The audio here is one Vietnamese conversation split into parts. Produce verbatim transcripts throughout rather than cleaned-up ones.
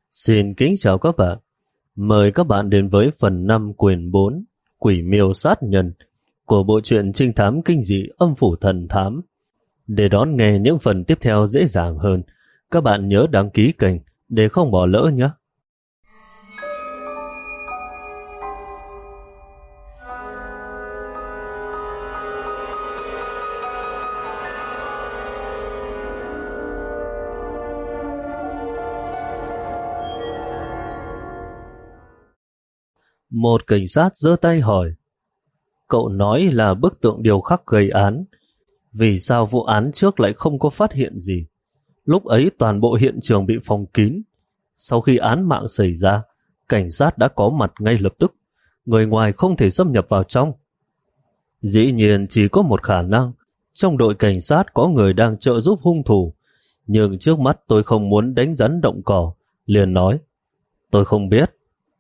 Xin kính chào các bạn. Mời các bạn đến với phần năm quyển bốn Quỷ miêu sát nhân của bộ truyện trinh thám kinh dị Âm phủ thần thám. Để đón nghe những phần tiếp theo dễ dàng hơn, các bạn nhớ đăng ký kênh để không bỏ lỡ nhé. Một cảnh sát giơ tay hỏi: Cậu nói là bức tượng điêu khắc gây án, vì sao vụ án trước lại không có phát hiện gì? Lúc ấy toàn bộ hiện trường bị phong kín. Sau khi án mạng xảy ra, cảnh sát đã có mặt ngay lập tức, người ngoài không thể xâm nhập vào trong. Dĩ nhiên chỉ có một khả năng, trong đội cảnh sát có người đang trợ giúp hung thủ, nhưng trước mắt tôi không muốn đánh rắn động cỏ, liền nói: Tôi không biết.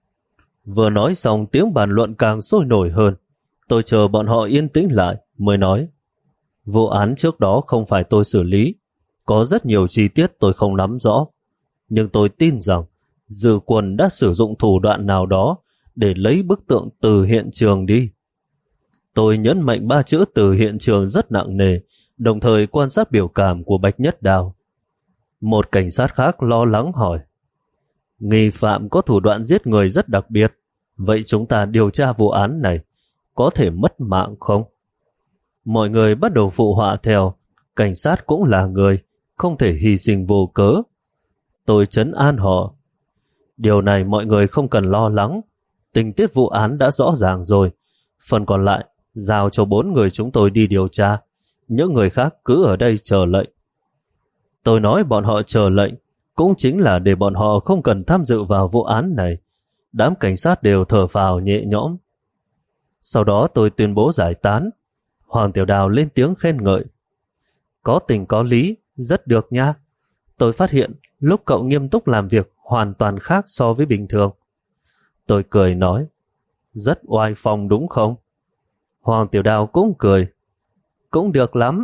Vừa nói xong tiếng bàn luận càng sôi nổi hơn. Tôi chờ bọn họ yên tĩnh lại mới nói: Vụ án trước đó không phải tôi xử lý, có rất nhiều chi tiết tôi không nắm rõ, nhưng tôi tin rằng Dư Quân đã sử dụng thủ đoạn nào đó để lấy bức tượng từ hiện trường đi. Tôi nhấn mạnh ba chữ từ hiện trường rất nặng nề, đồng thời quan sát biểu cảm của Bạch Nhất Đào. Một cảnh sát khác lo lắng hỏi: Nghi phạm có thủ đoạn giết người rất đặc biệt, vậy chúng ta điều tra vụ án này có thể mất mạng không? Mọi người bắt đầu phụ họa theo, cảnh sát cũng là người, không thể hy sinh vô cớ. Tôi trấn an họ: Điều này mọi người không cần lo lắng, tình tiết vụ án đã rõ ràng rồi, phần còn lại giao cho bốn người chúng tôi đi điều tra, những người khác cứ ở đây chờ lệnh. Tôi nói bọn họ chờ lệnh cũng chính là để bọn họ không cần tham dự vào vụ án này. Đám cảnh sát đều thở phào nhẹ nhõm. Sau đó tôi tuyên bố giải tán. Hoàng Tiểu Đào lên tiếng khen ngợi: Có tình có lý, rất được nha. Tôi phát hiện lúc cậu nghiêm túc làm việc hoàn toàn khác so với bình thường. Tôi cười nói: Rất oai phong đúng không? Hoàng Tiểu Đào cũng cười: Cũng được lắm.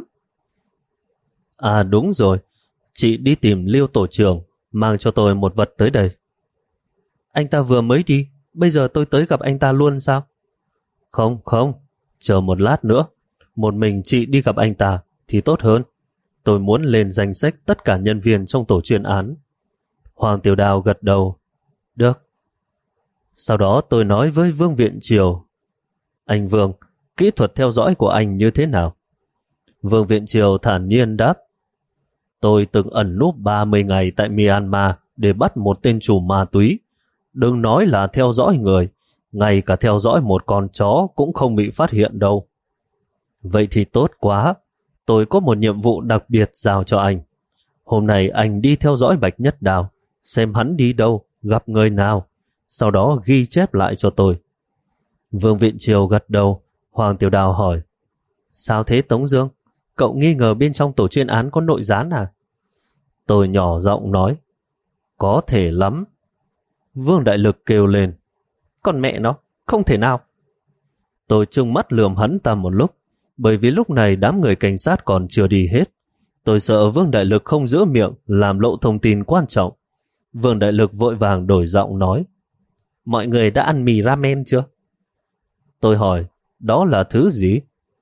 À đúng rồi, chị đi tìm Liêu tổ trưởng, mang cho tôi một vật tới đây. Anh ta vừa mới đi, bây giờ tôi tới gặp anh ta luôn sao? Không không, chờ một lát nữa, một mình chị đi gặp anh ta thì tốt hơn. Tôi muốn lên danh sách tất cả nhân viên trong tổ chuyên án. Hoàng Tiểu Đào gật đầu: Được. Sau đó tôi nói với Vương Viện Triều: Anh Vương, kỹ thuật theo dõi của anh như thế nào? Vương Viện Triều thản nhiên đáp: Tôi từng ẩn núp ba mươi ngày tại Myanmar để bắt một tên chủ ma túy. Đừng nói là theo dõi người, ngay cả theo dõi một con chó cũng không bị phát hiện đâu. Vậy thì tốt quá, tôi có một nhiệm vụ đặc biệt giao cho anh. Hôm nay anh đi theo dõi Bạch Nhất Đào, xem hắn đi đâu, gặp người nào, sau đó ghi chép lại cho tôi. Vương Viện Triều gật đầu. Hoàng Tiểu Đào hỏi: Sao thế Tống Dương? Cậu nghi ngờ bên trong tổ chuyên án có nội gián à? Tôi nhỏ giọng nói: Có thể lắm. Vương Đại Lực kêu lên: Còn mẹ nó, không thể nào. Tôi trừng mắt lườm hắn ta một lúc, bởi vì lúc này đám người cảnh sát còn chưa đi hết. Tôi sợ Vương Đại Lực không giữ miệng làm lộ thông tin quan trọng. Vương Đại Lực vội vàng đổi giọng nói: Mọi người đã ăn mì ramen chưa? Tôi hỏi: Đó là thứ gì?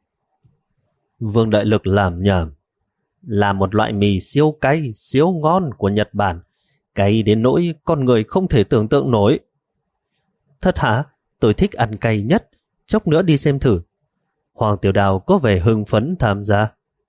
Vương Đại Lực làm nhảm: Là một loại mì siêu cay, siêu ngon của Nhật Bản, cay đến nỗi con người không thể tưởng tượng nổi. Thật hả? Tôi thích ăn cay nhất, chốc nữa đi xem thử. Hoàng Tiểu Đào có vẻ hưng phấn tham gia.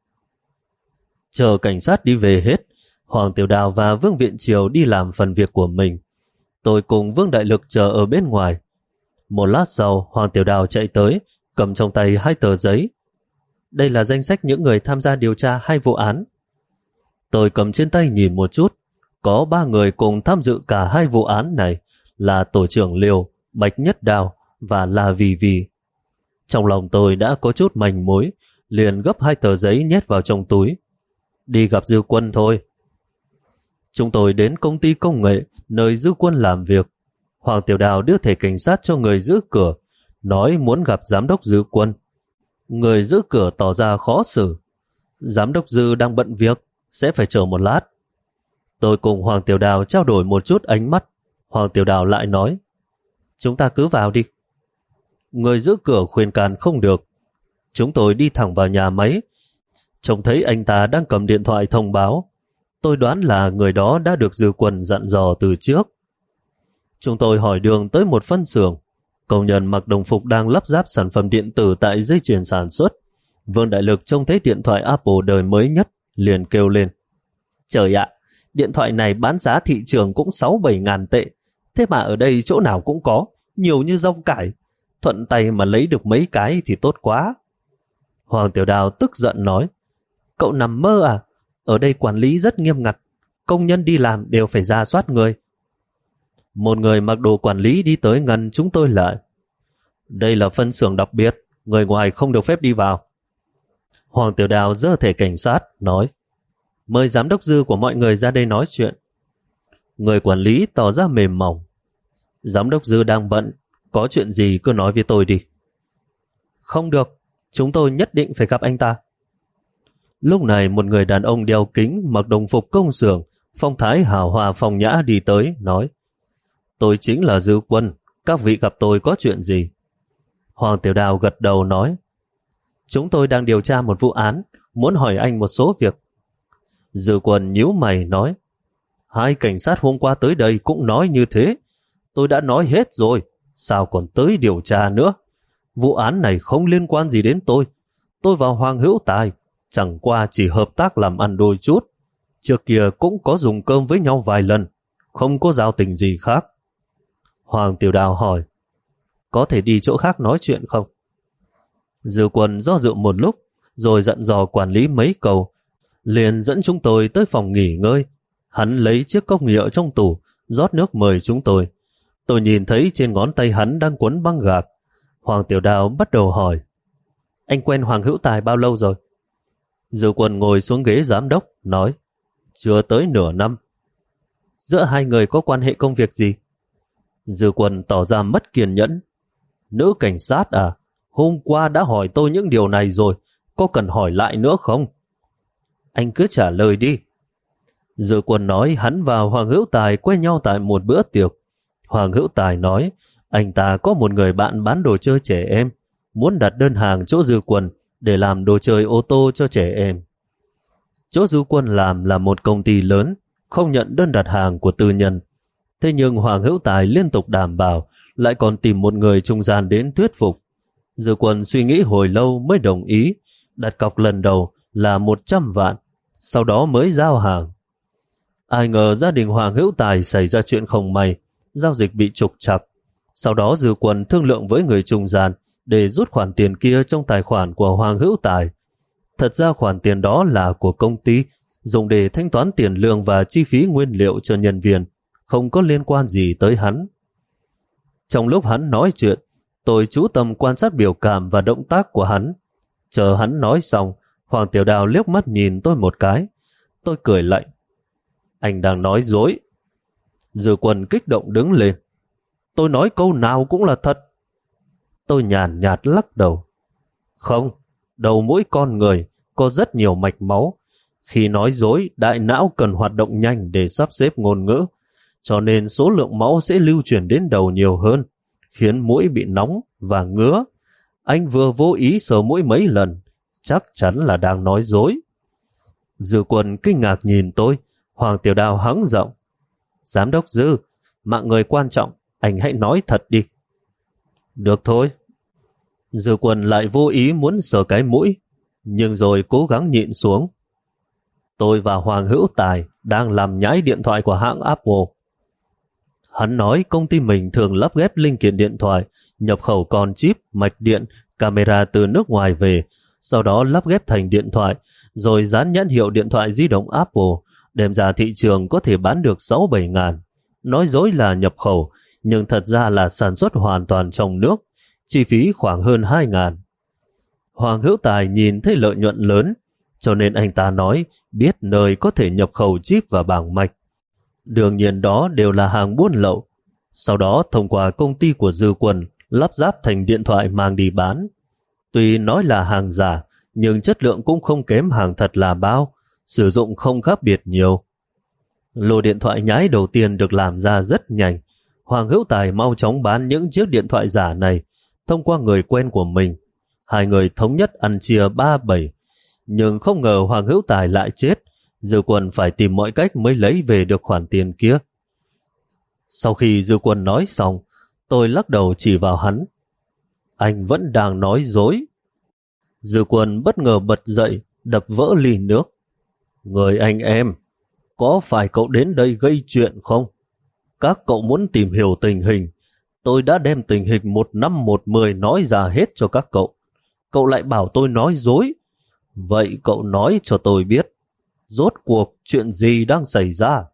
Chờ cảnh sát đi về hết, Hoàng Tiểu Đào và Vương Viện Triều đi làm phần việc của mình. Tôi cùng Vương Đại Lực chờ ở bên ngoài. Một lát sau, Hoàng Tiểu Đào chạy tới, cầm trong tay hai tờ giấy. Đây là danh sách những người tham gia điều tra hai vụ án. Tôi cầm trên tay nhìn một chút. Có ba người cùng tham dự cả hai vụ án này, là tổ trưởng Liêu, Bạch Nhất Đào và La Vì Vì. Trong lòng tôi đã có chút manh mối, liền gấp hai tờ giấy nhét vào trong túi. Đi gặp Dư Quân thôi. Chúng tôi đến công ty công nghệ nơi Dư Quân làm việc. Hoàng Tiểu Đào đưa thẻ cảnh sát cho người giữ cửa, nói muốn gặp giám đốc Dư Quân. Người giữ cửa tỏ ra khó xử. Giám đốc Dư đang bận việc, sẽ phải chờ một lát. Tôi cùng Hoàng Tiểu Đào trao đổi một chút ánh mắt. Hoàng Tiểu Đào lại nói, chúng ta cứ vào đi. Người giữ cửa khuyên can không được. Chúng tôi đi thẳng vào nhà máy. Trông thấy anh ta đang cầm điện thoại thông báo. Tôi đoán là người đó đã được Dư Quân dặn dò từ trước. Chúng tôi hỏi đường tới một phân xưởng. Công nhân mặc đồng phục đang lắp ráp sản phẩm điện tử tại dây chuyền sản xuất. Vương Đại Lực trông thấy điện thoại Apple đời mới nhất, liền kêu lên. Trời ạ, điện thoại này bán giá thị trường cũng sáu bảy ngàn tệ. Thế mà ở đây chỗ nào cũng có, nhiều như rau cải. Thuận tay mà lấy được mấy cái thì tốt quá. Hoàng Tiểu Đào tức giận nói, cậu nằm mơ à? Ở đây quản lý rất nghiêm ngặt. Công nhân đi làm đều phải rà soát người. Một người mặc đồ quản lý đi tới ngăn chúng tôi lại. Đây là phân xưởng đặc biệt, người ngoài không được phép đi vào. Hoàng Tiểu Đào giơ thẻ cảnh sát, nói, mời giám đốc Dư của mọi người ra đây nói chuyện. Người quản lý tỏ ra mềm mỏng. Giám đốc Dư đang bận, có chuyện gì cứ nói với tôi đi. Không được, chúng tôi nhất định phải gặp anh ta. Lúc này một người đàn ông đeo kính mặc đồng phục công xưởng, phong thái hào hòa phong nhã đi tới, nói, tôi chính là Dư Quân, các vị gặp tôi có chuyện gì? Hoàng Tiểu Đào gật đầu nói, chúng tôi đang điều tra một vụ án, muốn hỏi anh một số việc. Dư Quân nhíu mày nói, hai cảnh sát hôm qua tới đây cũng nói như thế. Tôi đã nói hết rồi, sao còn tới điều tra nữa? Vụ án này không liên quan gì đến tôi. Tôi và Hoàng Hữu Tài chẳng qua chỉ hợp tác làm ăn đôi chút. Trước kia cũng có dùng cơm với nhau vài lần, không có giao tình gì khác. Hoàng Tiểu Đào hỏi, có thể đi chỗ khác nói chuyện không? Dư Quân do dự một lúc, rồi dặn dò quản lý mấy câu, liền dẫn chúng tôi tới phòng nghỉ ngơi. Hắn lấy chiếc cốc nhựa trong tủ, rót nước mời chúng tôi. Tôi nhìn thấy trên ngón tay hắn đang quấn băng gạc. Hoàng Tiểu Đào bắt đầu hỏi, anh quen Hoàng Hữu Tài bao lâu rồi? Dư Quân ngồi xuống ghế giám đốc, nói, chưa tới nửa năm. Giữa hai người có quan hệ công việc gì? Dư Quân tỏ ra mất kiên nhẫn. Nữ cảnh sát à? Hôm qua đã hỏi tôi những điều này rồi, có cần hỏi lại nữa không? Anh cứ trả lời đi. Dư Quân nói hắn và Hoàng Hữu Tài quen nhau tại một bữa tiệc. Hoàng Hữu Tài nói anh ta có một người bạn bán đồ chơi trẻ em, muốn đặt đơn hàng chỗ Dư Quân để làm đồ chơi ô tô cho trẻ em. Chỗ Dư Quân làm là một công ty lớn, không nhận đơn đặt hàng của tư nhân. Thế nhưng Hoàng Hữu Tài liên tục đảm bảo, lại còn tìm một người trung gian đến thuyết phục. Dư Quân suy nghĩ hồi lâu mới đồng ý, đặt cọc lần đầu là một trăm vạn, sau đó mới giao hàng. Ai ngờ gia đình Hoàng Hữu Tài xảy ra chuyện không may, giao dịch bị trục trặc. Sau đó Dư Quân thương lượng với người trung gian để rút khoản tiền kia trong tài khoản của Hoàng Hữu Tài. Thật ra khoản tiền đó là của công ty, dùng để thanh toán tiền lương và chi phí nguyên liệu cho nhân viên, không có liên quan gì tới hắn. Trong lúc hắn nói chuyện, tôi chú tâm quan sát biểu cảm và động tác của hắn. Chờ hắn nói xong, Hoàng Tiểu Đào liếc mắt nhìn tôi một cái. Tôi cười lạnh. Anh đang nói dối. Dư Quân kích động đứng lên. Tôi nói câu nào cũng là thật. Tôi nhàn nhạt lắc đầu. Không, đầu mỗi con người có rất nhiều mạch máu. Khi nói dối, đại não cần hoạt động nhanh để sắp xếp ngôn ngữ, cho nên số lượng máu sẽ lưu chuyển đến đầu nhiều hơn, khiến mũi bị nóng và ngứa. Anh vừa vô ý sờ mũi mấy lần, chắc chắn là đang nói dối. Dư Quân kinh ngạc nhìn tôi. Hoàng Tiểu Đào hắng giọng. Giám đốc Dư, mạng người quan trọng, anh hãy nói thật đi. Được thôi. Dư Quân lại vô ý muốn sờ cái mũi, nhưng rồi cố gắng nhịn xuống. Tôi và Hoàng Hữu Tài đang làm nhái điện thoại của hãng Apple. Hắn nói công ty mình thường lắp ghép linh kiện điện thoại, nhập khẩu con chip, mạch điện, camera từ nước ngoài về, sau đó lắp ghép thành điện thoại, rồi dán nhãn hiệu điện thoại di động Apple, đem ra thị trường có thể bán được sáu bảy ngàn. Nói dối là nhập khẩu, nhưng thật ra là sản xuất hoàn toàn trong nước, chi phí khoảng hơn hai ngàn. Hoàng Hữu Tài nhìn thấy lợi nhuận lớn, cho nên anh ta nói biết nơi có thể nhập khẩu chip và bảng mạch. Đương nhiên đó đều là hàng buôn lậu. Sau đó thông qua công ty của Dư Quân lắp ráp thành điện thoại mang đi bán. Tuy nói là hàng giả, nhưng chất lượng cũng không kém hàng thật là bao, sử dụng không khác biệt nhiều. Lô điện thoại nhái đầu tiên được làm ra rất nhanh. Hoàng Hữu Tài mau chóng bán những chiếc điện thoại giả này thông qua người quen của mình. Hai người thống nhất ăn chia ba bảy. Nhưng không ngờ Hoàng Hữu Tài lại chết. Dư Quân phải tìm mọi cách mới lấy về được khoản tiền kia. Sau khi Dư Quân nói xong, tôi lắc đầu chỉ vào hắn. Anh vẫn đang nói dối. Dư Quân bất ngờ bật dậy, đập vỡ ly nước. Người anh em, có phải cậu đến đây gây chuyện không? Các cậu muốn tìm hiểu tình hình. Tôi đã đem tình hình một năm một mười nói ra hết cho các cậu. Cậu lại bảo tôi nói dối. Vậy cậu nói cho tôi biết, rốt cuộc chuyện gì đang xảy ra?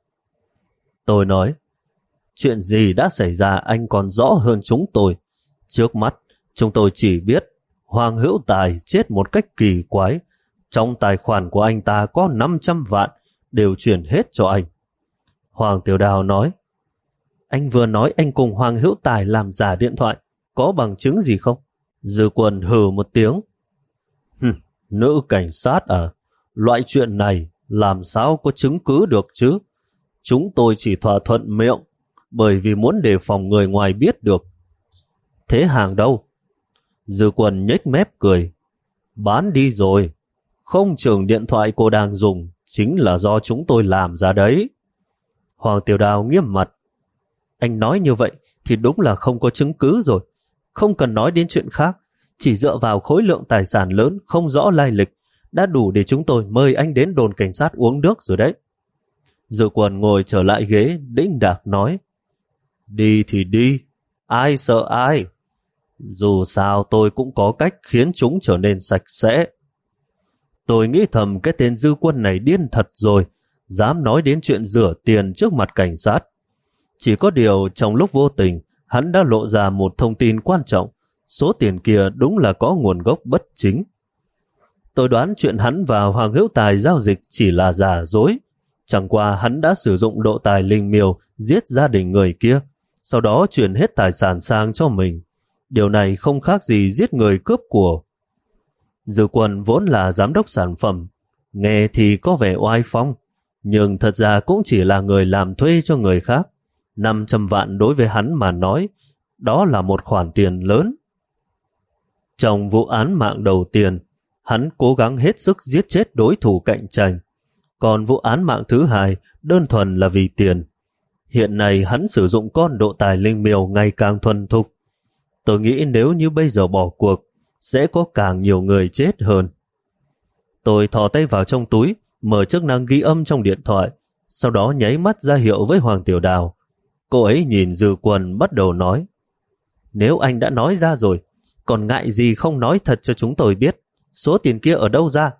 Tôi nói, chuyện gì đã xảy ra anh còn rõ hơn chúng tôi. Trước mắt, chúng tôi chỉ biết Hoàng Hữu Tài chết một cách kỳ quái. Trong tài khoản của anh ta có năm trăm vạn, đều chuyển hết cho anh. Hoàng Tiểu Đào nói, anh vừa nói anh cùng Hoàng Hữu Tài làm giả điện thoại, có bằng chứng gì không? Dư Quân hừ một tiếng. Hừm, nữ cảnh sát à? Loại chuyện này làm sao có chứng cứ được chứ? Chúng tôi chỉ thỏa thuận miệng, bởi vì muốn đề phòng người ngoài biết được. Thế hàng đâu? Dư Quân nhếch mép cười. Bán đi rồi. Không chừng điện thoại cô đang dùng chính là do chúng tôi làm ra đấy. Hoàng Tiểu Đào nghiêm mặt. Anh nói như vậy thì đúng là không có chứng cứ rồi. Không cần nói đến chuyện khác, chỉ dựa vào khối lượng tài sản lớn không rõ lai lịch đã đủ để chúng tôi mời anh đến đồn cảnh sát uống nước rồi đấy. Dư Quân ngồi trở lại ghế, đĩnh đạc nói, đi thì đi, ai sợ ai. Dù sao tôi cũng có cách khiến chúng trở nên sạch sẽ. Tôi nghĩ thầm cái tên Dư Quân này điên thật rồi, dám nói đến chuyện rửa tiền trước mặt cảnh sát. Chỉ có điều trong lúc vô tình, hắn đã lộ ra một thông tin quan trọng, số tiền kia đúng là có nguồn gốc bất chính. Tôi đoán chuyện hắn và Hoàng Hữu Tài giao dịch chỉ là giả dối. Chẳng qua hắn đã sử dụng độ tài linh miêu giết gia đình người kia, sau đó chuyển hết tài sản sang cho mình. Điều này không khác gì giết người cướp của. Dư Quân vốn là giám đốc sản phẩm, nghe thì có vẻ oai phong, nhưng thật ra cũng chỉ là người làm thuê cho người khác. năm trăm vạn đối với hắn mà nói, đó là một khoản tiền lớn. Trong vụ án mạng đầu tiên, hắn cố gắng hết sức giết chết đối thủ cạnh tranh. Còn vụ án mạng thứ hai đơn thuần là vì tiền. Hiện nay hắn sử dụng con độ tài linh miêu ngày càng thuần thục. Tôi nghĩ nếu như bây giờ bỏ cuộc, sẽ có càng nhiều người chết hơn. Tôi thò tay vào trong túi, mở chức năng ghi âm trong điện thoại, sau đó nháy mắt ra hiệu với Hoàng Tiểu Đào. Cô ấy nhìn Dư Quân bắt đầu nói, nếu anh đã nói ra rồi, còn ngại gì không nói thật cho chúng tôi biết, số tiền kia ở đâu ra?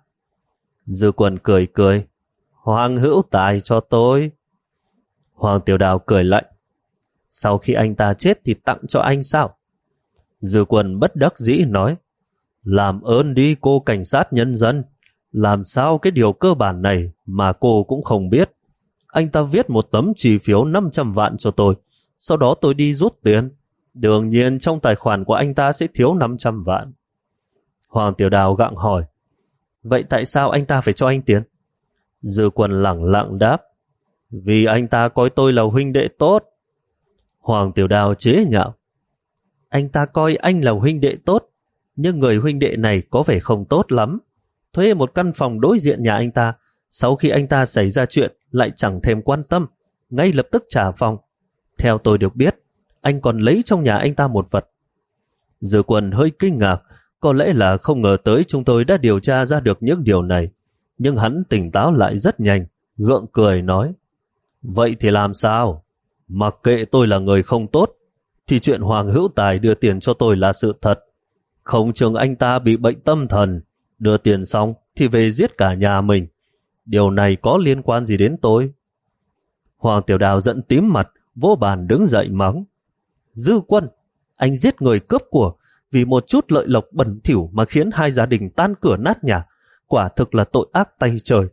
Dư Quân cười cười, Hoàng Hữu Tài cho tôi. Hoàng Tiểu Đào cười lạnh, sau khi anh ta chết thì tặng cho anh sao? Dư Quân bất đắc dĩ nói, làm ơn đi cô cảnh sát nhân dân, làm sao cái điều cơ bản này mà cô cũng không biết. Anh ta viết một tấm chi phiếu năm trăm vạn cho tôi, sau đó tôi đi rút tiền. Đương nhiên trong tài khoản của anh ta sẽ thiếu năm trăm vạn. Hoàng Tiểu Đào gặng hỏi, vậy tại sao anh ta phải cho anh tiền? Dư Quân lẳng lặng đáp, vì anh ta coi tôi là huynh đệ tốt. Hoàng Tiểu Đào chế nhạo, anh ta coi anh là huynh đệ tốt, nhưng người huynh đệ này có vẻ không tốt lắm. Thuê một căn phòng đối diện nhà anh ta, sau khi anh ta xảy ra chuyện lại chẳng thèm quan tâm, ngay lập tức trả phòng. Theo tôi được biết, anh còn lấy trong nhà anh ta một vật. Dư Quân hơi kinh ngạc, có lẽ là không ngờ tới chúng tôi đã điều tra ra được những điều này. Nhưng hắn tỉnh táo lại rất nhanh, gượng cười nói, vậy thì làm sao? Mặc kệ tôi là người không tốt, thì chuyện Hoàng Hữu Tài đưa tiền cho tôi là sự thật. Không chừng anh ta bị bệnh tâm thần, đưa tiền xong thì về giết cả nhà mình. Điều này có liên quan gì đến tôi? Hoàng Tiểu Đào giận tím mặt, vô bàn đứng dậy mắng, Dư Quân, anh giết người cướp của vì một chút lợi lộc bẩn thỉu mà khiến hai gia đình tan cửa nát nhà, quả thực là tội ác tay trời.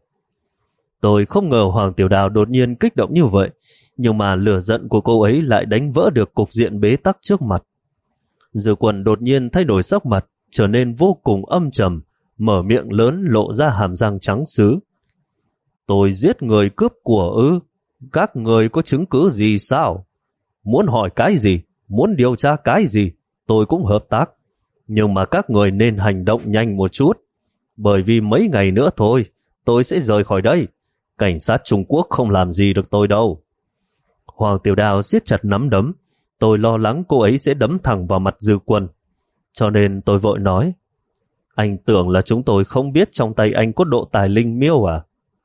Tôi không ngờ Hoàng Tiểu Đào đột nhiên kích động như vậy, nhưng mà lửa giận của cô ấy lại đánh vỡ được cục diện bế tắc trước mặt. Dư Quân đột nhiên thay đổi sắc mặt, trở nên vô cùng âm trầm, mở miệng lớn lộ ra hàm răng trắng sứ. Tôi giết người cướp của ư? Các người có chứng cứ gì sao? Muốn hỏi cái gì, muốn điều tra cái gì, tôi cũng hợp tác. Nhưng mà các người nên hành động nhanh một chút, bởi vì mấy ngày nữa thôi, tôi sẽ rời khỏi đây. Cảnh sát Trung Quốc không làm gì được tôi đâu. Hoàng Tiểu Đào siết chặt nắm đấm. Tôi lo lắng cô ấy sẽ đấm thẳng vào mặt Dư Quân. Cho nên tôi vội nói, anh tưởng là chúng tôi không biết trong tay anh có độ tài linh miêu à?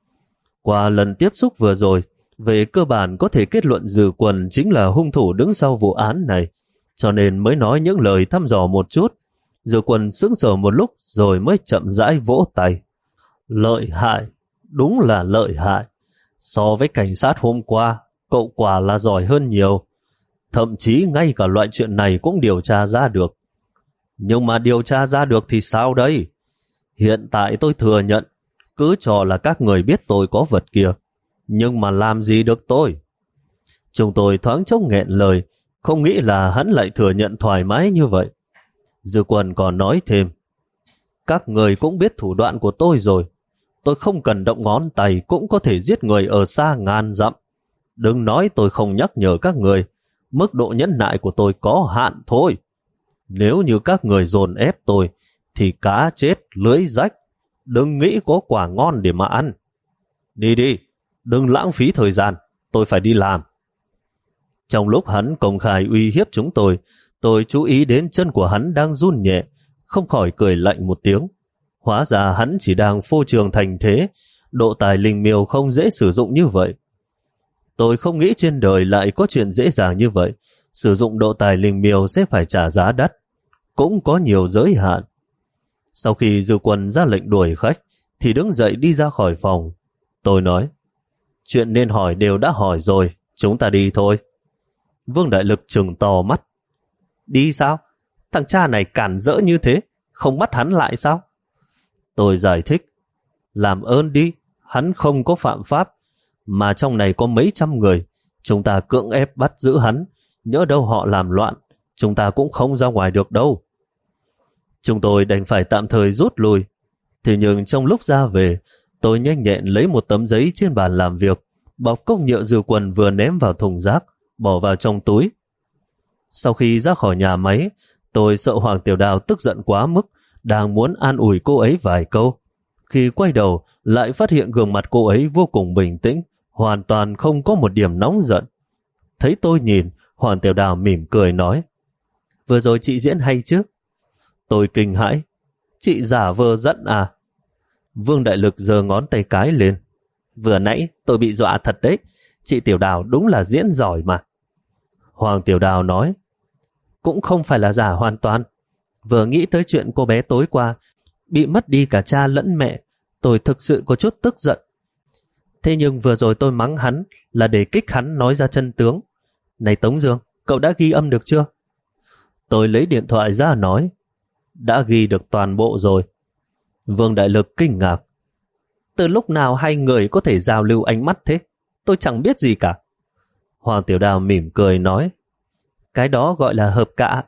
Qua lần tiếp xúc vừa rồi, về cơ bản có thể kết luận Dư Quân chính là hung thủ đứng sau vụ án này, cho nên mới nói những lời thăm dò một chút. Dư Quân sững sờ một lúc rồi mới chậm rãi vỗ tay. Lợi hại, đúng là lợi hại. So với cảnh sát hôm qua, cậu quả là giỏi hơn nhiều. Thậm chí ngay cả loại chuyện này cũng điều tra ra được. Nhưng mà điều tra ra được thì sao đây? Hiện tại tôi thừa nhận, cứ cho là các người biết tôi có vật kia. Nhưng mà làm gì được tôi? Chúng tôi thoáng chốc nghẹn lời, không nghĩ là hắn lại thừa nhận thoải mái như vậy. Dư Quân còn nói thêm, các người cũng biết thủ đoạn của tôi rồi. Tôi không cần động ngón tay cũng có thể giết người ở xa ngàn dặm. Đừng nói tôi không nhắc nhở các người, mức độ nhẫn nại của tôi có hạn thôi. Nếu như các người dồn ép tôi, thì cá chết, lưới rách. Đừng nghĩ có quả ngon để mà ăn. Đi đi, đừng lãng phí thời gian, tôi phải đi làm. Trong lúc hắn công khai uy hiếp chúng tôi, tôi chú ý đến chân của hắn đang run nhẹ, không khỏi cười lạnh một tiếng. Hóa ra hắn chỉ đang phô trương thành thế, độ tài linh miêu không dễ sử dụng như vậy. Tôi không nghĩ trên đời lại có chuyện dễ dàng như vậy. Sử dụng độ tài linh miêu sẽ phải trả giá đắt, cũng có nhiều giới hạn. Sau khi Dư Quân ra lệnh đuổi khách, thì đứng dậy đi ra khỏi phòng. Tôi nói, chuyện nên hỏi đều đã hỏi rồi, chúng ta đi thôi. Vương Đại Lực trừng to mắt. Đi sao? Thằng cha này cản rỡ như thế, không bắt hắn lại sao? Tôi giải thích, làm ơn đi, hắn không có phạm pháp, mà trong này có mấy trăm người, chúng ta cưỡng ép bắt giữ hắn, nhỡ đâu họ làm loạn, chúng ta cũng không ra ngoài được đâu. Chúng tôi đành phải tạm thời rút lui. Thế nhưng trong lúc ra về, tôi nhanh nhẹn lấy một tấm giấy trên bàn làm việc, bọc cốc nhựa Dư Quân vừa ném vào thùng rác, bỏ vào trong túi. Sau khi ra khỏi nhà máy, tôi sợ Hoàng Tiểu Đào tức giận quá mức, đang muốn an ủi cô ấy vài câu. Khi quay đầu, lại phát hiện gương mặt cô ấy vô cùng bình tĩnh, hoàn toàn không có một điểm nóng giận. Thấy tôi nhìn, Hoàng Tiểu Đào mỉm cười nói, vừa rồi chị diễn hay chứ? Tôi kinh hãi, chị giả vờ giận à? Vương Đại Lực giơ ngón tay cái lên, vừa nãy tôi bị dọa thật đấy, chị Tiểu Đào đúng là diễn giỏi mà. Hoàng Tiểu Đào nói, cũng không phải là giả hoàn toàn. Vừa nghĩ tới chuyện cô bé tối qua bị mất đi cả cha lẫn mẹ, tôi thực sự có chút tức giận. Thế nhưng vừa rồi tôi mắng hắn là để kích hắn nói ra chân tướng. Này Tống Dương, cậu đã ghi âm được chưa? Tôi lấy điện thoại ra nói, đã ghi được toàn bộ rồi. Vương Đại Lực kinh ngạc, từ lúc nào hai người có thể giao lưu ánh mắt thế? Tôi chẳng biết gì cả. Hoàng Tiểu Đào mỉm cười nói, cái đó gọi là hợp cạ.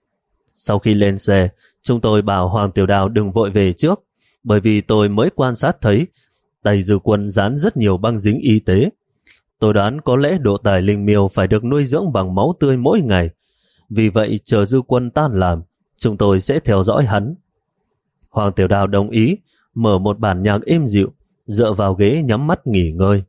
Sau khi lên xe, chúng tôi bảo Hoàng Tiểu Đào đừng vội về trước, bởi vì tôi mới quan sát thấy tay Dư Quân dán rất nhiều băng dính y tế. Tôi đoán có lẽ độ tài linh miêu phải được nuôi dưỡng bằng máu tươi mỗi ngày. Vì vậy chờ Dư Quân tan làm, chúng tôi sẽ theo dõi hắn. Hoàng Tiểu Đào đồng ý, mở một bản nhạc êm dịu, dựa vào ghế nhắm mắt nghỉ ngơi.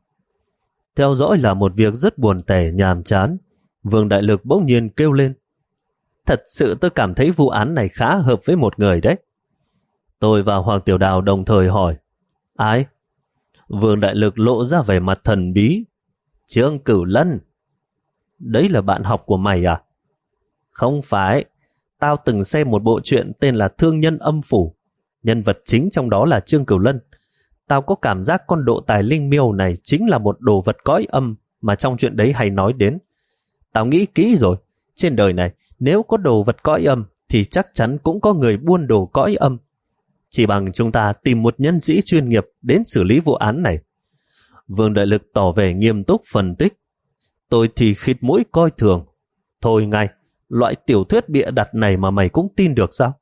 Theo dõi là một việc rất buồn tẻ nhàm chán. Vương Đại Lực bỗng nhiên kêu lên, thật sự tôi cảm thấy vụ án này khá hợp với một người đấy. Tôi và Hoàng Tiểu Đào đồng thời hỏi, ai? Vương Đại Lực lộ ra vẻ mặt thần bí, Trương Cửu Lân. Đấy là bạn học của mày à? Không phải, tao từng xem một bộ truyện tên là Thương Nhân Âm Phủ, nhân vật chính trong đó là Trương Cửu Lân. Tao có cảm giác con độ tài linh miêu này chính là một đồ vật cõi âm mà trong chuyện đấy hay nói đến. Tao nghĩ kỹ rồi, trên đời này nếu có đồ vật cõi âm thì chắc chắn cũng có người buôn đồ cõi âm. Chỉ bằng chúng ta tìm một nhân sĩ chuyên nghiệp đến xử lý vụ án này. Vương Đại Lực tỏ vẻ nghiêm túc phân tích. Tôi thì khịt mũi coi thường. Thôi ngay, loại tiểu thuyết bịa đặt này mà mày cũng tin được sao?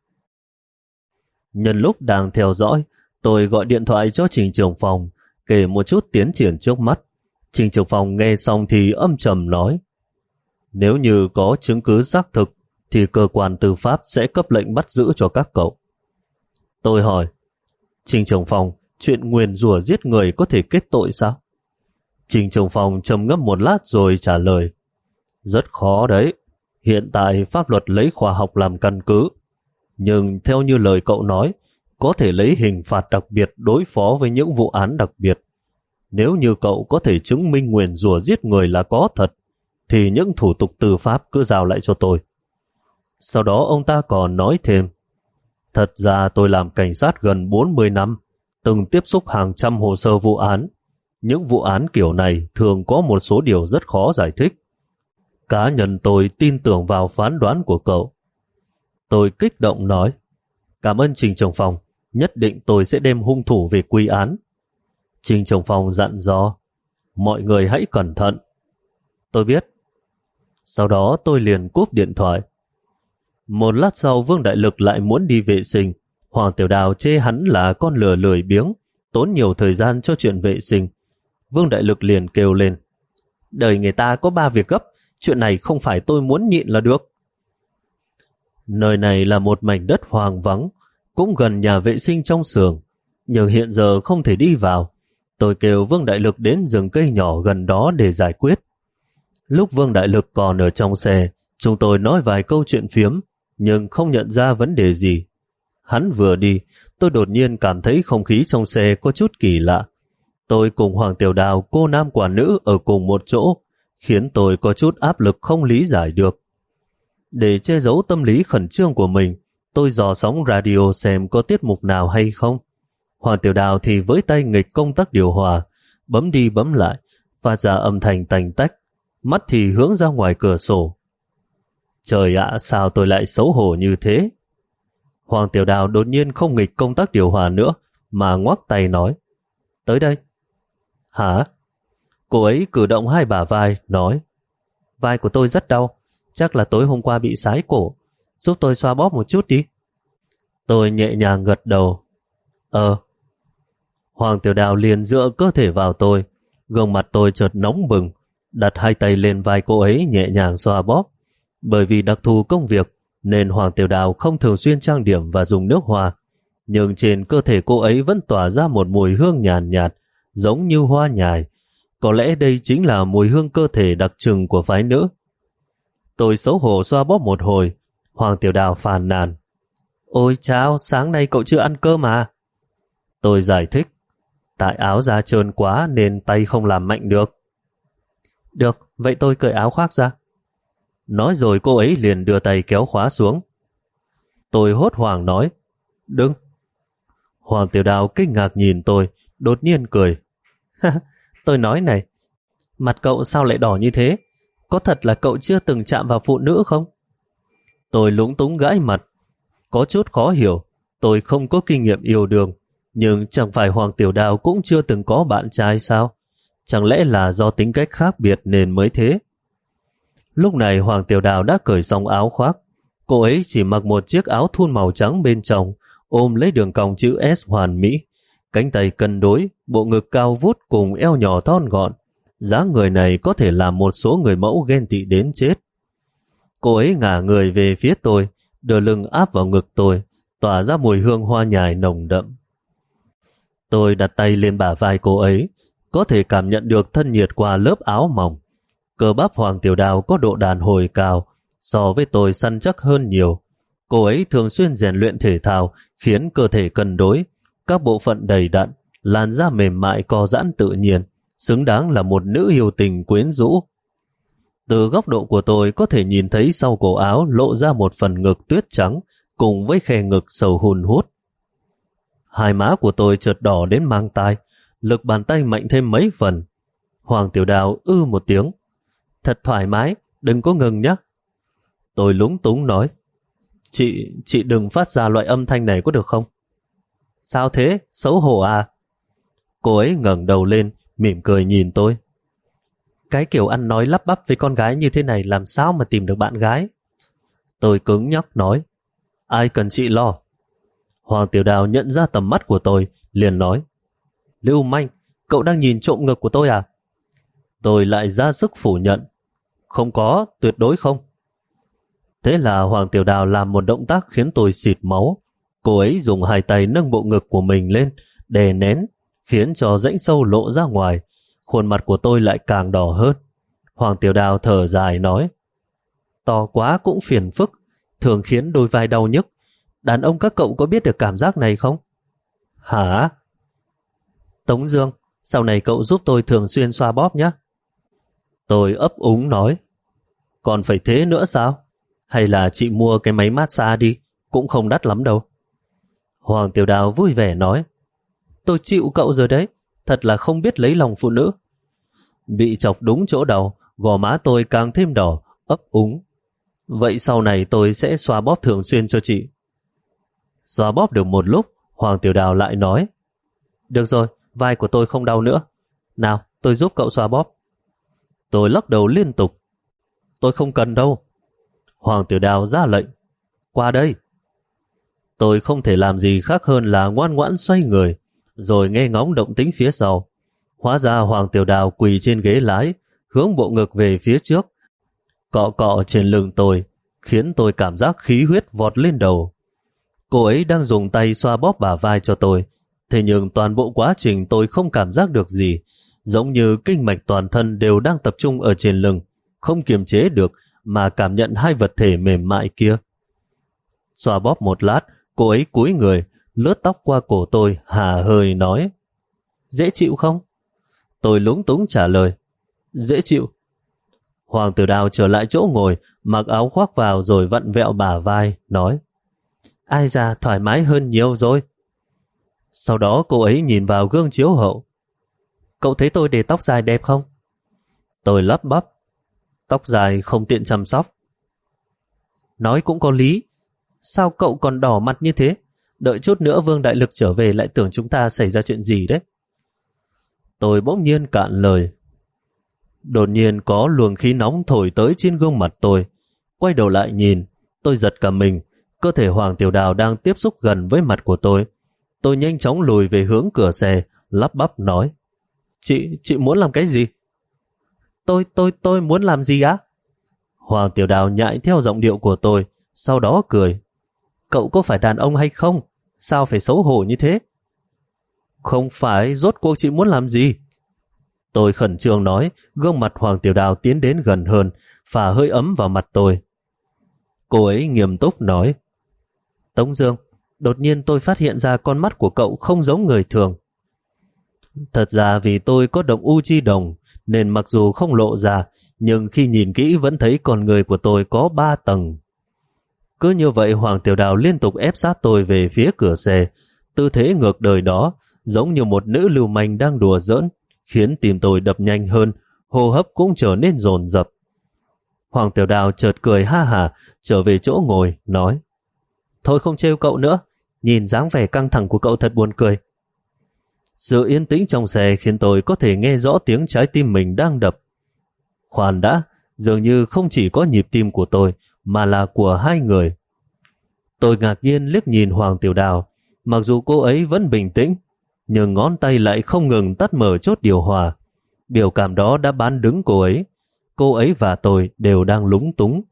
Nhân lúc đang theo dõi, tôi gọi điện thoại cho Trình trưởng phòng, kể một chút tiến triển trước mắt. Trình Trường Phong nghe xong thì âm trầm nói, nếu như có chứng cứ xác thực thì cơ quan tư pháp sẽ cấp lệnh bắt giữ cho các cậu. Tôi hỏi, Trình Trường Phong, chuyện nguyền rủa giết người có thể kết tội sao? Trình Trường Phong trầm ngâm một lát rồi trả lời, rất khó đấy. Hiện tại pháp luật lấy khoa học làm căn cứ, nhưng theo như lời cậu nói, có thể lấy hình phạt đặc biệt đối phó với những vụ án đặc biệt. Nếu như cậu có thể chứng minh nguyền rủa giết người là có thật, thì những thủ tục tư pháp cứ giao lại cho tôi. Sau đó ông ta còn nói thêm, thật ra tôi làm cảnh sát gần bốn mươi năm, từng tiếp xúc hàng trăm hồ sơ vụ án. Những vụ án kiểu này thường có một số điều rất khó giải thích. Cá nhân tôi tin tưởng vào phán đoán của cậu. Tôi kích động nói, cảm ơn Trình Trường Phong, nhất định tôi sẽ đem hung thủ về quy án. Trình Trường Phong dặn dò, mọi người hãy cẩn thận. Tôi biết. Sau đó tôi liền cúp điện thoại. Một lát sau Vương Đại Lực lại muốn đi vệ sinh. Hoàng Tiểu Đào chê hắn là con lừa lười biếng, tốn nhiều thời gian cho chuyện vệ sinh. Vương Đại Lực liền kêu lên, đời người ta có ba việc gấp, chuyện này không phải tôi muốn nhịn là được. Nơi này là một mảnh đất hoang vắng, cũng gần nhà vệ sinh trong xưởng, nhưng hiện giờ không thể đi vào. Tôi kêu Vương Đại Lực đến rừng cây nhỏ gần đó để giải quyết. Lúc Vương Đại Lực còn ở trong xe, chúng tôi nói vài câu chuyện phiếm, nhưng không nhận ra vấn đề gì. Hắn vừa đi, tôi đột nhiên cảm thấy không khí trong xe có chút kỳ lạ. Tôi cùng Hoàng Tiểu Đào, cô nam quả nữ ở cùng một chỗ, khiến tôi có chút áp lực không lý giải được. Để che giấu tâm lý khẩn trương của mình, tôi dò sóng radio xem có tiết mục nào hay không. Hoàng Tiểu Đào thì với tay nghịch công tắc điều hòa, bấm đi bấm lại, phát ra âm thanh tành tách, mắt thì hướng ra ngoài cửa sổ. Trời ạ, sao tôi lại xấu hổ như thế? Hoàng Tiểu Đào đột nhiên không nghịch công tắc điều hòa nữa, mà ngoắc tay nói, tới đây. Hả? Cô ấy cử động hai bả vai, nói, vai của tôi rất đau, chắc là tối hôm qua bị sái cổ, giúp tôi xoa bóp một chút đi. Tôi nhẹ nhàng gật đầu. Ờ. Hoàng Tiểu Đào liền dựa cơ thể vào tôi, gương mặt tôi chợt nóng bừng, đặt hai tay lên vai cô ấy nhẹ nhàng xoa bóp. Bởi vì đặc thù công việc nên Hoàng Tiểu Đào không thường xuyên trang điểm và dùng nước hoa, nhưng trên cơ thể cô ấy vẫn tỏa ra một mùi hương nhàn nhạt, nhạt, giống như hoa nhài. Có lẽ đây chính là mùi hương cơ thể đặc trưng của phái nữ. Tôi xấu hổ xoa bóp một hồi. Hoàng Tiểu Đào phàn nàn, ôi chao, sáng nay cậu chưa ăn cơm à? Tôi giải thích, tại áo da trơn quá nên tay không làm mạnh được. Được, vậy tôi cởi áo khoác ra. Nói rồi cô ấy liền đưa tay kéo khóa xuống. Tôi hốt hoảng nói, đừng. Hoàng Tiểu Đào kinh ngạc nhìn tôi, đột nhiên cười. Tôi nói này, mặt cậu sao lại đỏ như thế? Có thật là cậu chưa từng chạm vào phụ nữ không? Tôi lúng túng gãi mặt, có chút khó hiểu. Tôi không có kinh nghiệm yêu đương, nhưng chẳng phải Hoàng Tiểu Đào cũng chưa từng có bạn trai sao? Chẳng lẽ là do tính cách khác biệt nên mới thế? Lúc này Hoàng Tiểu Đào đã cởi xong áo khoác. Cô ấy chỉ mặc một chiếc áo thun màu trắng bên trong, ôm lấy đường cong chữ S hoàn mỹ. Cánh tay cân đối, bộ ngực cao vút cùng eo nhỏ thon gọn. Dáng người này có thể làm một số người mẫu ghen tị đến chết. Cô ấy ngả người về phía tôi, đưa lưng áp vào ngực tôi, tỏa ra mùi hương hoa nhài nồng đậm. Tôi đặt tay lên bả vai cô ấy, có thể cảm nhận được thân nhiệt qua lớp áo mỏng. Cơ bắp Hoàng Tiểu Đào có độ đàn hồi cao, so với tôi săn chắc hơn nhiều. Cô ấy thường xuyên rèn luyện thể thao, khiến cơ thể cân đối, các bộ phận đầy đặn, làn da mềm mại co giãn tự nhiên, xứng đáng là một nữ yêu tình quyến rũ. Từ góc độ của tôi có thể nhìn thấy sau cổ áo lộ ra một phần ngực tuyết trắng cùng với khe ngực sầu hun hút. Hai má của tôi chợt đỏ đến mang tai, lực bàn tay mạnh thêm mấy phần. Hoàng Tiểu Đào ư một tiếng, thật thoải mái, đừng có ngừng nhé. Tôi lúng túng nói, chị, chị đừng phát ra loại âm thanh này có được không? Sao thế, xấu hổ à? Cô ấy ngẩng đầu lên, mỉm cười nhìn tôi. Cái kiểu ăn nói lắp bắp với con gái như thế này làm sao mà tìm được bạn gái? Tôi cứng nhắc nói, ai cần chị lo. Hoàng Tiểu Đào nhận ra tầm mắt của tôi, liền nói, lưu manh, cậu đang nhìn trộm ngực của tôi à? Tôi lại ra sức phủ nhận. Không có, tuyệt đối không. Thế là Hoàng Tiểu Đào làm một động tác khiến tôi xịt máu. Cô ấy dùng hai tay nâng bộ ngực của mình lên, đè nén, khiến cho rãnh sâu lộ ra ngoài. Khuôn mặt của tôi lại càng đỏ hơn. Hoàng Tiểu Đào thở dài nói, to quá cũng phiền phức, thường khiến đôi vai đau nhức. Đàn ông các cậu có biết được cảm giác này không? Hả? Tống Dương, sau này cậu giúp tôi thường xuyên xoa bóp nhé. Tôi ấp úng nói, còn phải thế nữa sao? Hay là chị mua cái máy massage đi, cũng không đắt lắm đâu. Hoàng Tiểu Đào vui vẻ nói, tôi chịu cậu rồi đấy, thật là không biết lấy lòng phụ nữ. Bị chọc đúng chỗ đầu, gò má tôi càng thêm đỏ, ấp úng. Vậy sau này tôi sẽ xoa bóp thường xuyên cho chị. Xoa bóp được một lúc, Hoàng Tiểu Đào lại nói, được rồi, vai của tôi không đau nữa. Nào, tôi giúp cậu xoa bóp. Tôi lắc đầu liên tục. Tôi không cần đâu. Hoàng Tiểu Đào ra lệnh, qua đây. Tôi không thể làm gì khác hơn là ngoan ngoãn xoay người, rồi nghe ngóng động tĩnh phía sau. Hóa ra Hoàng Tiểu Đào quỳ trên ghế lái, hướng bộ ngực về phía trước, cọ cọ trên lưng tôi, khiến tôi cảm giác khí huyết vọt lên đầu. Cô ấy đang dùng tay xoa bóp bả vai cho tôi, thế nhưng toàn bộ quá trình tôi không cảm giác được gì, giống như kinh mạch toàn thân đều đang tập trung ở trên lưng, không kiềm chế được mà cảm nhận hai vật thể mềm mại kia. Xoa bóp một lát, cô ấy cúi người, lướt tóc qua cổ tôi, hà hơi nói, dễ chịu không? Tôi lúng túng trả lời, dễ chịu. Hoàng Tử Đào trở lại chỗ ngồi, mặc áo khoác vào rồi vặn vẹo bả vai, nói, ai da, thoải mái hơn nhiều rồi. Sau đó cô ấy nhìn vào gương chiếu hậu. Cậu thấy tôi để tóc dài đẹp không? Tôi lắp bắp, tóc dài không tiện chăm sóc. Nói cũng có lý, sao cậu còn đỏ mặt như thế? Đợi chút nữa Vương Đại Lực trở về lại tưởng chúng ta xảy ra chuyện gì đấy. Tôi bỗng nhiên cạn lời. Đột nhiên có luồng khí nóng thổi tới trên gương mặt tôi. Quay đầu lại nhìn, tôi giật cả mình. Cơ thể Hoàng Tiểu Đào đang tiếp xúc gần với mặt của tôi. Tôi nhanh chóng lùi về hướng cửa xe, lắp bắp nói, Chị, chị muốn làm cái gì? Tôi, tôi, tôi muốn làm gì á? Hoàng Tiểu Đào nhại theo giọng điệu của tôi, sau đó cười. Cậu có phải đàn ông hay không? Sao phải xấu hổ như thế? Không phải, rốt cuộc chị muốn làm gì? Tôi khẩn trương nói, gương mặt Hoàng Tiểu Đào tiến đến gần hơn, phả hơi ấm vào mặt tôi. Cô ấy nghiêm túc nói, Tống Dương, đột nhiên tôi phát hiện ra con mắt của cậu không giống người thường. Thật ra vì tôi có động u chi đồng, nên mặc dù không lộ ra, nhưng khi nhìn kỹ vẫn thấy con người của tôi có ba tầng. Cứ như vậy Hoàng Tiểu Đào liên tục ép sát tôi về phía cửa xe, tư thế ngược đời đó, giống như một nữ lưu manh đang đùa giỡn, khiến tim tôi đập nhanh hơn, hô hấp cũng trở nên dồn dập. Hoàng Tiểu Đào chợt cười ha hả, trở về chỗ ngồi, nói, thôi không trêu cậu nữa, nhìn dáng vẻ căng thẳng của cậu thật buồn cười. Sự yên tĩnh trong xe khiến tôi có thể nghe rõ tiếng trái tim mình đang đập. Khoan đã, dường như không chỉ có nhịp tim của tôi, mà là của hai người. Tôi ngạc nhiên liếc nhìn Hoàng Tiểu Đào, mặc dù cô ấy vẫn bình tĩnh, nhưng ngón tay lại không ngừng tắt mở chốt điều hòa. Biểu cảm đó đã bán đứng cô ấy. Cô ấy và tôi đều đang lúng túng.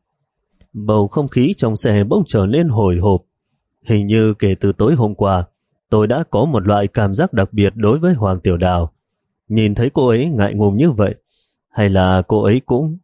Bầu không khí trong xe bỗng trở nên hồi hộp. Hình như kể từ tối hôm qua, tôi đã có một loại cảm giác đặc biệt đối với Hoàng Tiểu Đào. Nhìn thấy cô ấy ngại ngùng như vậy, hay là cô ấy cũng...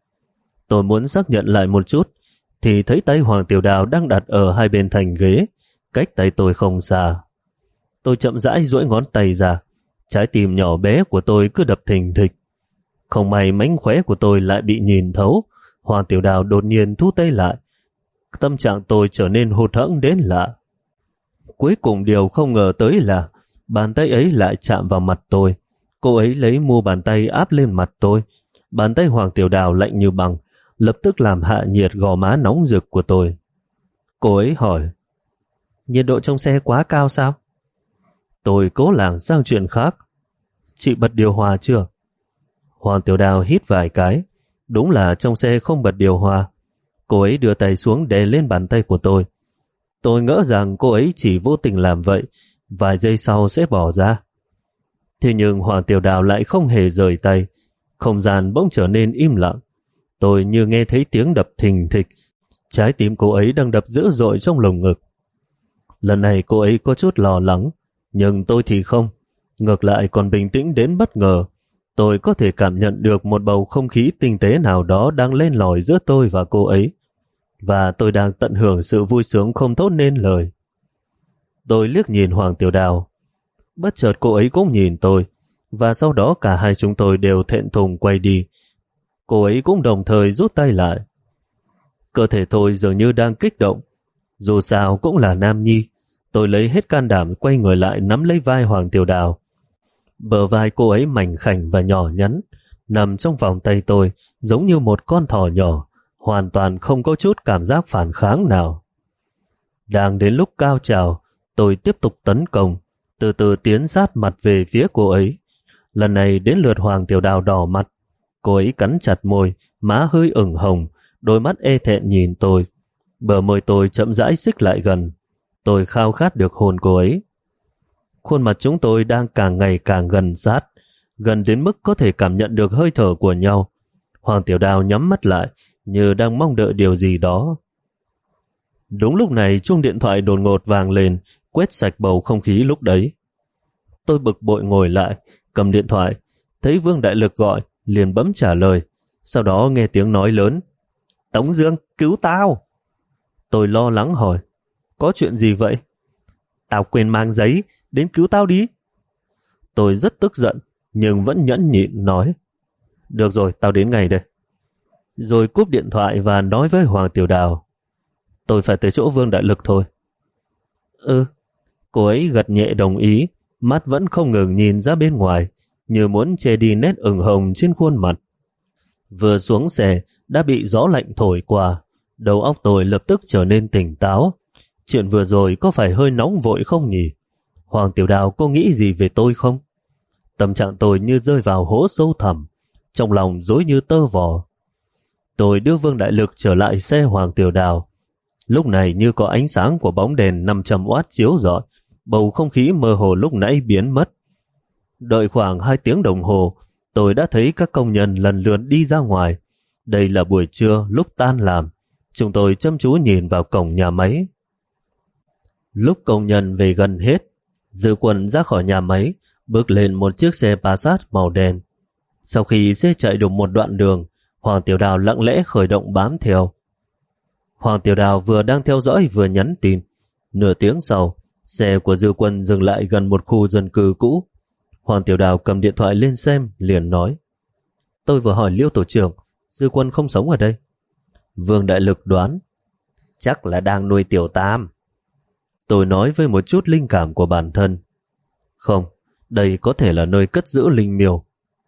Tôi muốn xác nhận lại một chút, thì thấy tay Hoàng Tiểu Đào đang đặt ở hai bên thành ghế, cách tay tôi không xa. Tôi chậm rãi duỗi ngón tay ra, trái tim nhỏ bé của tôi cứ đập thình thịch. Không may mánh khóe của tôi lại bị nhìn thấu, Hoàng Tiểu Đào đột nhiên thu tay lại. Tâm trạng tôi trở nên hụt hẫng đến lạ. Cuối cùng điều không ngờ tới là bàn tay ấy lại chạm vào mặt tôi. Cô ấy lấy mu bàn tay áp lên mặt tôi. Bàn tay Hoàng Tiểu Đào lạnh như băng, lập tức làm hạ nhiệt gò má nóng rực của tôi. Cô ấy hỏi, nhiệt độ trong xe quá cao sao? Tôi cố lảng sang chuyện khác. Chị bật điều hòa chưa? Hoàng Tiểu Đào hít vài cái. Đúng là trong xe không bật điều hòa. Cô ấy đưa tay xuống đè lên bàn tay của tôi. Tôi ngỡ rằng cô ấy chỉ vô tình làm vậy, vài giây sau sẽ bỏ ra. Thế nhưng Hoàng Tiểu Đào lại không hề rời tay. Không gian bỗng trở nên im lặng. Tôi như nghe thấy tiếng đập thình thịch. Trái tim cô ấy đang đập dữ dội trong lồng ngực. Lần này cô ấy có chút lo lắng, nhưng tôi thì không. Ngược lại còn bình tĩnh đến bất ngờ. Tôi có thể cảm nhận được một bầu không khí tinh tế nào đó đang lên lỏi giữa tôi và cô ấy. Và tôi đang tận hưởng sự vui sướng không thốt nên lời. Tôi liếc nhìn Hoàng Tiểu Đào. Bất chợt cô ấy cũng nhìn tôi, và sau đó cả hai chúng tôi đều thẹn thùng quay đi. Cô ấy cũng đồng thời rút tay lại. Cơ thể tôi dường như đang kích động. Dù sao cũng là nam nhi. Tôi lấy hết can đảm quay người lại nắm lấy vai Hoàng Tiểu Đào. Bờ vai cô ấy mảnh khảnh và nhỏ nhắn, nằm trong vòng tay tôi giống như một con thỏ nhỏ, hoàn toàn không có chút cảm giác phản kháng nào. Đang đến lúc cao trào, tôi tiếp tục tấn công, từ từ tiến sát mặt về phía cô ấy. Lần này đến lượt Hoàng Tiểu Đào đỏ mặt. Cô ấy cắn chặt môi, má hơi ửng hồng, đôi mắt e thẹn nhìn tôi. Bờ môi tôi chậm rãi xích lại gần. Tôi khao khát được hôn cô ấy. Khuôn mặt chúng tôi đang càng ngày càng gần sát, gần đến mức có thể cảm nhận được hơi thở của nhau. Hoàng Tiểu Đào nhắm mắt lại, như đang mong đợi điều gì đó. Đúng lúc này chuông điện thoại đột ngột vang lên, quét sạch bầu không khí lúc đấy. Tôi bực bội ngồi lại, cầm điện thoại, thấy Vương Đại Lực gọi, liền bấm trả lời. Sau đó nghe tiếng nói lớn: Tống Dương, cứu tao! Tôi lo lắng hỏi: Có chuyện gì vậy? Tao quên mang giấy, đến cứu tao đi. Tôi rất tức giận, nhưng vẫn nhẫn nhịn nói: Được rồi, tao đến ngay đây. Rồi cúp điện thoại và nói với Hoàng Tiểu Đào: Tôi phải tới chỗ Vương Đại Lực thôi. Ừ. Cô ấy gật nhẹ đồng ý, mắt vẫn không ngừng nhìn ra bên ngoài, như muốn che đi nét ửng hồng trên khuôn mặt. Vừa xuống xe, đã bị gió lạnh thổi qua. Đầu óc tôi lập tức trở nên tỉnh táo. Chuyện vừa rồi có phải hơi nóng vội không nhỉ? Hoàng Tiểu Đào có nghĩ gì về tôi không? Tâm trạng tôi như rơi vào hố sâu thẳm, trong lòng rối như tơ vò. Tôi đưa Vương Đại Lực trở lại xe Hoàng Tiểu Đào. Lúc này như có ánh sáng của bóng đèn năm trăm oát chiếu rọi, bầu không khí mơ hồ lúc nãy biến mất. Đợi khoảng hai tiếng đồng hồ, tôi đã thấy các công nhân lần lượt đi ra ngoài. Đây là buổi trưa lúc tan làm. Chúng tôi chăm chú nhìn vào cổng nhà máy. Lúc công nhân về gần hết, Dư Quân ra khỏi nhà máy, bước lên một chiếc xe Passat màu đen. Sau khi xe chạy được một đoạn đường, Hoàng Tiểu Đào lặng lẽ khởi động bám theo. Hoàng Tiểu Đào vừa đang theo dõi vừa nhắn tin. Nửa tiếng sau, xe của Dư Quân dừng lại gần một khu dân cư cũ. Hoàng Tiểu Đào cầm điện thoại lên xem, liền nói: Tôi vừa hỏi Liêu tổ trưởng, Dư Quân không sống ở đây. Vương Đại Lực đoán: Chắc là đang nuôi Tiểu Tam. Tôi nói với một chút linh cảm của bản thân: Không, đây có thể là nơi cất giữ linh miêu.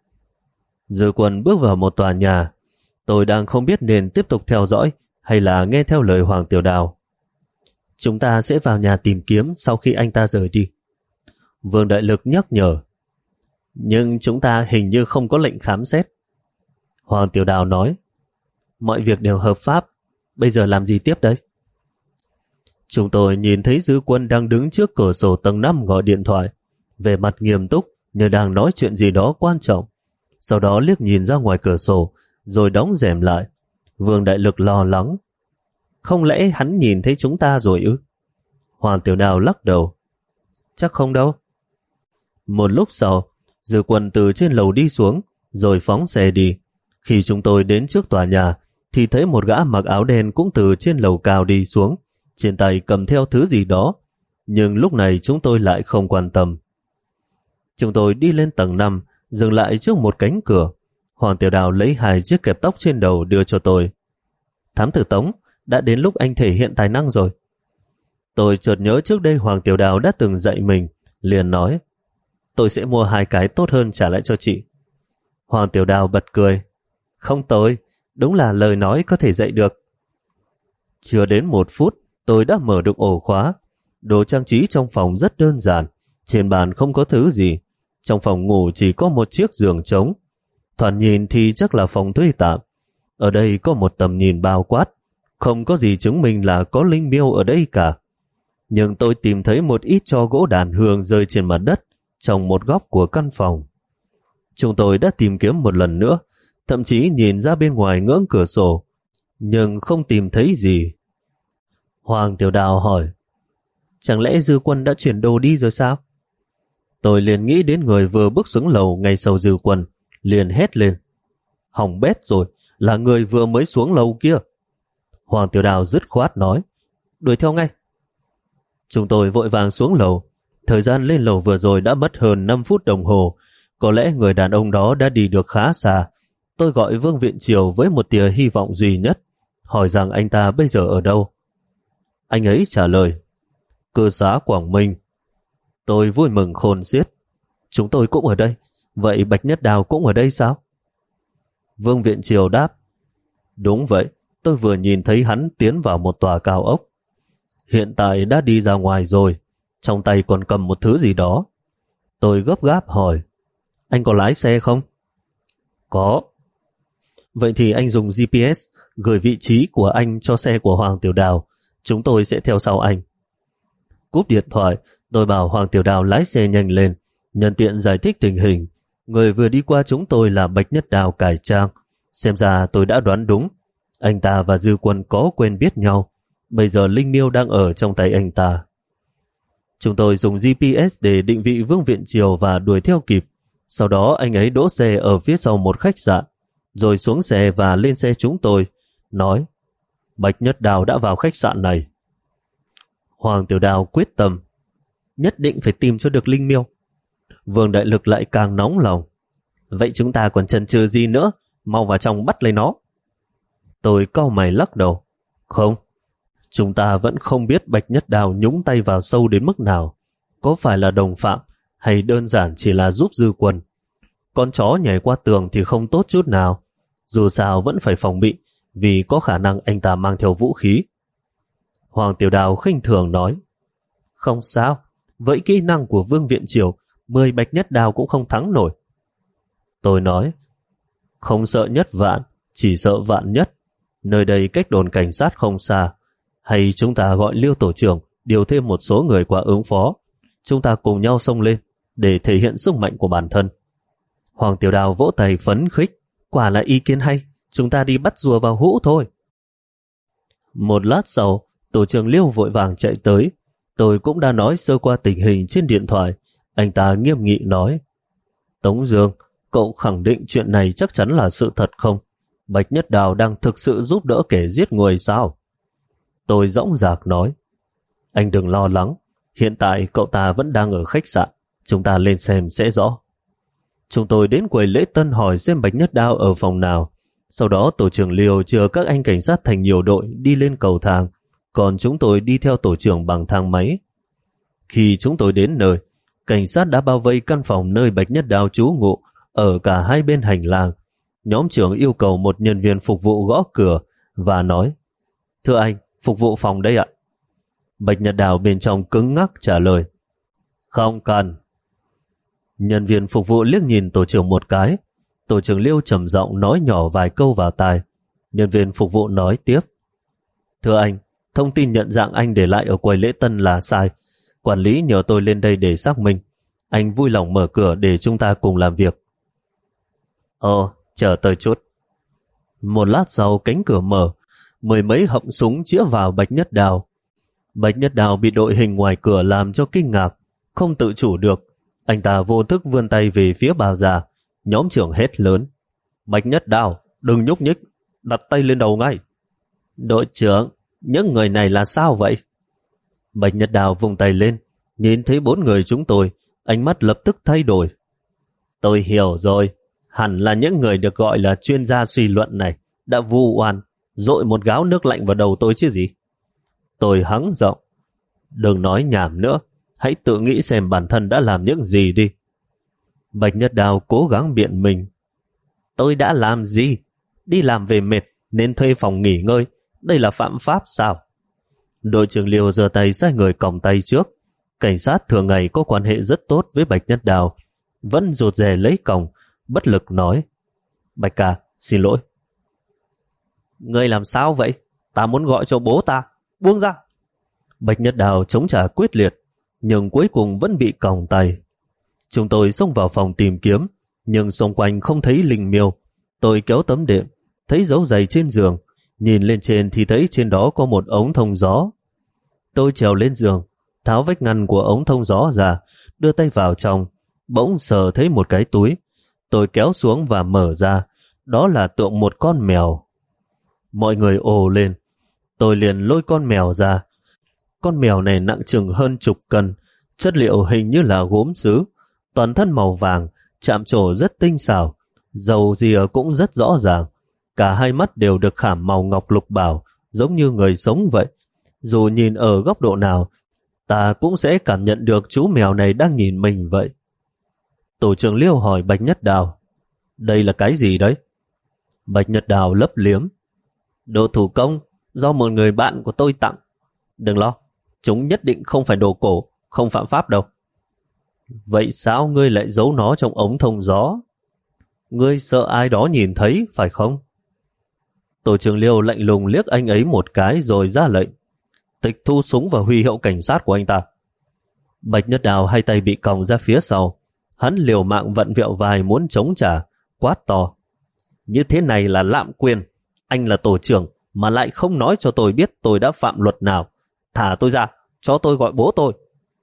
Dư Quân bước vào một tòa nhà. Tôi đang không biết nên tiếp tục theo dõi hay là nghe theo lời Hoàng Tiểu Đào. Chúng ta sẽ vào nhà tìm kiếm sau khi anh ta rời đi. Vương Đại Lực nhắc nhở. Nhưng chúng ta hình như không có lệnh khám xét. Hoàng Tiểu Đào nói: Mọi việc đều hợp pháp. Bây giờ làm gì tiếp đấy? Chúng tôi nhìn thấy Dư Quân đang đứng trước cửa sổ tầng năm gọi điện thoại, về mặt nghiêm túc như đang nói chuyện gì đó quan trọng. Sau đó liếc nhìn ra ngoài cửa sổ, rồi đóng rèm lại. Vương Đại Lực lo lắng: Không lẽ hắn nhìn thấy chúng ta rồi ư? Hoàng Tiểu Đào lắc đầu: Chắc không đâu. Một lúc sau, Dư Quân từ trên lầu đi xuống, rồi phóng xe đi. Khi chúng tôi đến trước tòa nhà, thì thấy một gã mặc áo đen cũng từ trên lầu cao đi xuống, trên tay cầm theo thứ gì đó. Nhưng lúc này chúng tôi lại không quan tâm. Chúng tôi đi lên tầng năm, dừng lại trước một cánh cửa. Hoàng Tiểu Đào lấy hai chiếc kẹp tóc trên đầu đưa cho tôi. Thám tử Tống, đã đến lúc anh thể hiện tài năng rồi. Tôi chợt nhớ trước đây Hoàng Tiểu Đào đã từng dạy mình, liền nói: Tôi sẽ mua hai cái tốt hơn trả lại cho chị. Hoàng Tiểu Đào bật cười: Không tồi, đúng là lời nói có thể dạy được. Chưa đến một phút, tôi đã mở được ổ khóa. Đồ trang trí trong phòng rất đơn giản, trên bàn không có thứ gì. Trong phòng ngủ chỉ có một chiếc giường trống. Thoạt nhìn thì chắc là phòng thuê tạm. Ở đây có một tầm nhìn bao quát, không có gì chứng minh là có linh miêu ở đây cả. Nhưng tôi tìm thấy một ít tro gỗ đàn hương rơi trên mặt đất trong một góc của căn phòng. Chúng tôi đã tìm kiếm một lần nữa, thậm chí nhìn ra bên ngoài ngưỡng cửa sổ, nhưng không tìm thấy gì. Hoàng Tiểu Đào hỏi, chẳng lẽ Dư Quân đã chuyển đồ đi rồi sao? Tôi liền nghĩ đến người vừa bước xuống lầu ngay sau Dư Quân, liền hét lên, hỏng bét rồi, là người vừa mới xuống lầu kia. Hoàng Tiểu Đào dứt khoát nói, đuổi theo ngay. Chúng tôi vội vàng xuống lầu. Thời gian lên lầu vừa rồi đã mất hơn năm phút đồng hồ. Có lẽ người đàn ông đó đã đi được khá xa. Tôi gọi Vương Viện Triều với một tia hy vọng duy nhất, hỏi rằng anh ta bây giờ ở đâu. Anh ấy trả lời, cư xá Quảng Minh. Tôi vui mừng khôn xiết. Chúng tôi cũng ở đây. Vậy Bạch Nhất Đào cũng ở đây sao? Vương Viện Triều đáp, đúng vậy, tôi vừa nhìn thấy hắn tiến vào một tòa cao ốc. Hiện tại đã đi ra ngoài rồi, trong tay còn cầm một thứ gì đó. Tôi gấp gáp hỏi, anh có lái xe không? Có. Vậy thì anh dùng giê pê ét gửi vị trí của anh cho xe của Hoàng Tiểu Đào, chúng tôi sẽ theo sau anh. Cúp điện thoại, tôi bảo Hoàng Tiểu Đào lái xe nhanh lên, nhân tiện giải thích tình hình. Người vừa đi qua chúng tôi là Bạch Nhất Đào cải trang. Xem ra tôi đã đoán đúng, anh ta và Dư Quân có quen biết nhau. Bây giờ Linh Miêu đang ở trong tay anh ta. Chúng tôi dùng giê pê ét để định vị Vương Viện Triều và đuổi theo kịp. Sau đó anh ấy đỗ xe ở phía sau một khách sạn, rồi xuống xe và lên xe chúng tôi, nói, Bạch Nhất Đào đã vào khách sạn này. Hoàng Tiểu Đào quyết tâm, nhất định phải tìm cho được Linh Miêu. Vương Đại Lực lại càng nóng lòng, vậy chúng ta còn chần chừ gì nữa, mau vào trong bắt lấy nó. Tôi cau mày lắc đầu, không, chúng ta vẫn không biết Bạch Nhất Đào nhúng tay vào sâu đến mức nào, có phải là đồng phạm hay đơn giản chỉ là giúp Dư Quân. Con chó nhảy qua tường thì không tốt chút nào, dù sao vẫn phải phòng bị, vì có khả năng anh ta mang theo vũ khí. Hoàng Tiểu Đào khinh thường nói, không sao, với kỹ năng của Vương Viện Triều, mười Bạch Nhất Đào cũng không thắng nổi. Tôi nói, không sợ nhất vạn, chỉ sợ vạn nhất. Nơi đây cách đồn cảnh sát không xa, hay chúng ta gọi Liêu tổ trưởng điều thêm một số người qua ứng phó. Chúng ta cùng nhau xông lên để thể hiện sức mạnh của bản thân. Hoàng Tiểu Đào vỗ tay phấn khích, quả là ý kiến hay, chúng ta đi bắt rùa vào hũ thôi. Một lát sau, tổ trưởng Liêu vội vàng chạy tới. Tôi cũng đã nói sơ qua tình hình trên điện thoại. Anh ta nghiêm nghị nói, Tống Dương, cậu khẳng định chuyện này chắc chắn là sự thật không? Bạch Nhất Đào đang thực sự giúp đỡ kẻ giết người sao? Tôi dõng dạc nói, anh đừng lo lắng, hiện tại cậu ta vẫn đang ở khách sạn, chúng ta lên xem sẽ rõ. Chúng tôi đến quầy lễ tân hỏi xem Bạch Nhất Đào ở phòng nào. Sau đó tổ trưởng Liêu chừa các anh cảnh sát thành nhiều đội đi lên cầu thang, còn chúng tôi đi theo tổ trưởng bằng thang máy. Khi chúng tôi đến nơi, cảnh sát đã bao vây căn phòng nơi Bạch Nhất Đào trú ngụ ở cả hai bên hành lang. Nhóm trưởng yêu cầu một nhân viên phục vụ gõ cửa và nói, thưa anh, phục vụ phòng đây ạ. Bạch Nhất Đào bên trong cứng ngắc trả lời, không cần. Nhân viên phục vụ liếc nhìn tổ trưởng một cái. Tổ trưởng Liêu trầm giọng nói nhỏ vài câu vào tai. Nhân viên phục vụ nói tiếp, thưa anh, thông tin nhận dạng anh để lại ở quầy lễ tân là sai. Quản lý nhờ tôi lên đây để xác minh. Anh vui lòng mở cửa để chúng ta cùng làm việc. Ồ, chờ tôi chút. Một lát sau cánh cửa mở, mười mấy họng súng chĩa vào Bạch Nhất Đào. Bạch Nhất Đào bị đội hình ngoài cửa làm cho kinh ngạc, không tự chủ được. Anh ta vô thức vươn tay về phía bà già. Nhóm trưởng hét lớn, Bạch Nhất Đào, đừng nhúc nhích, đặt tay lên đầu ngay. Đội trưởng, những người này là sao vậy? Bạch Nhất Đào vùng tay lên, nhìn thấy bốn người chúng tôi, ánh mắt lập tức thay đổi. Tôi hiểu rồi, hẳn là những người được gọi là chuyên gia suy luận này đã vu oan, dội một gáo nước lạnh vào đầu tôi chứ gì. Tôi hắng giọng, đừng nói nhảm nữa, hãy tự nghĩ xem bản thân đã làm những gì đi. Bạch Nhất Đào cố gắng biện mình. Tôi đã làm gì? Đi làm về mệt nên thuê phòng nghỉ ngơi, đây là phạm pháp sao? Đội trưởng Liêu giơ tay sai người còng tay trước. Cảnh sát thường ngày có quan hệ rất tốt với Bạch Nhất Đào, vẫn rụt rè lấy còng, bất lực nói, Bạch ca, xin lỗi. Ngươi làm sao vậy? Ta muốn gọi cho bố ta, buông ra. Bạch Nhất Đào chống trả quyết liệt, nhưng cuối cùng vẫn bị còng tay. Chúng tôi xông vào phòng tìm kiếm, nhưng xung quanh không thấy linh miêu. Tôi kéo tấm đệm, thấy dấu giày trên giường, nhìn lên trên thì thấy trên đó có một ống thông gió. Tôi trèo lên giường, tháo vách ngăn của ống thông gió ra, đưa tay vào trong, bỗng sờ thấy một cái túi. Tôi kéo xuống và mở ra, đó là tượng một con mèo. Mọi người ồ lên, tôi liền lôi con mèo ra. Con mèo này nặng chừng hơn chục cân, chất liệu hình như là gốm sứ, toàn thân màu vàng, chạm trổ rất tinh xảo, râu ria cũng rất rõ ràng. Cả hai mắt đều được khảm màu ngọc lục bảo, giống như người sống vậy. Dù nhìn ở góc độ nào, ta cũng sẽ cảm nhận được chú mèo này đang nhìn mình vậy. Tổ trưởng Liêu hỏi Bạch Nhất Đào, đây là cái gì đấy? Bạch Nhất Đào lấp liếm, đồ thủ công do một người bạn của tôi tặng. Đừng lo, chúng nhất định không phải đồ cổ, không phạm pháp đâu. Vậy sao ngươi lại giấu nó trong ống thông gió? Ngươi sợ ai đó nhìn thấy, phải không? Tổ trưởng Liêu lạnh lùng liếc anh ấy một cái rồi ra lệnh, tịch thu súng và huy hiệu cảnh sát của anh ta. Bạch Nhất Đào hai tay bị còng ra phía sau, hắn liều mạng vặn vẹo vai muốn chống trả, quát to, như thế này là lạm quyền. Anh là tổ trưởng mà lại không nói cho tôi biết tôi đã phạm luật nào. Thả tôi ra, cho tôi gọi bố tôi.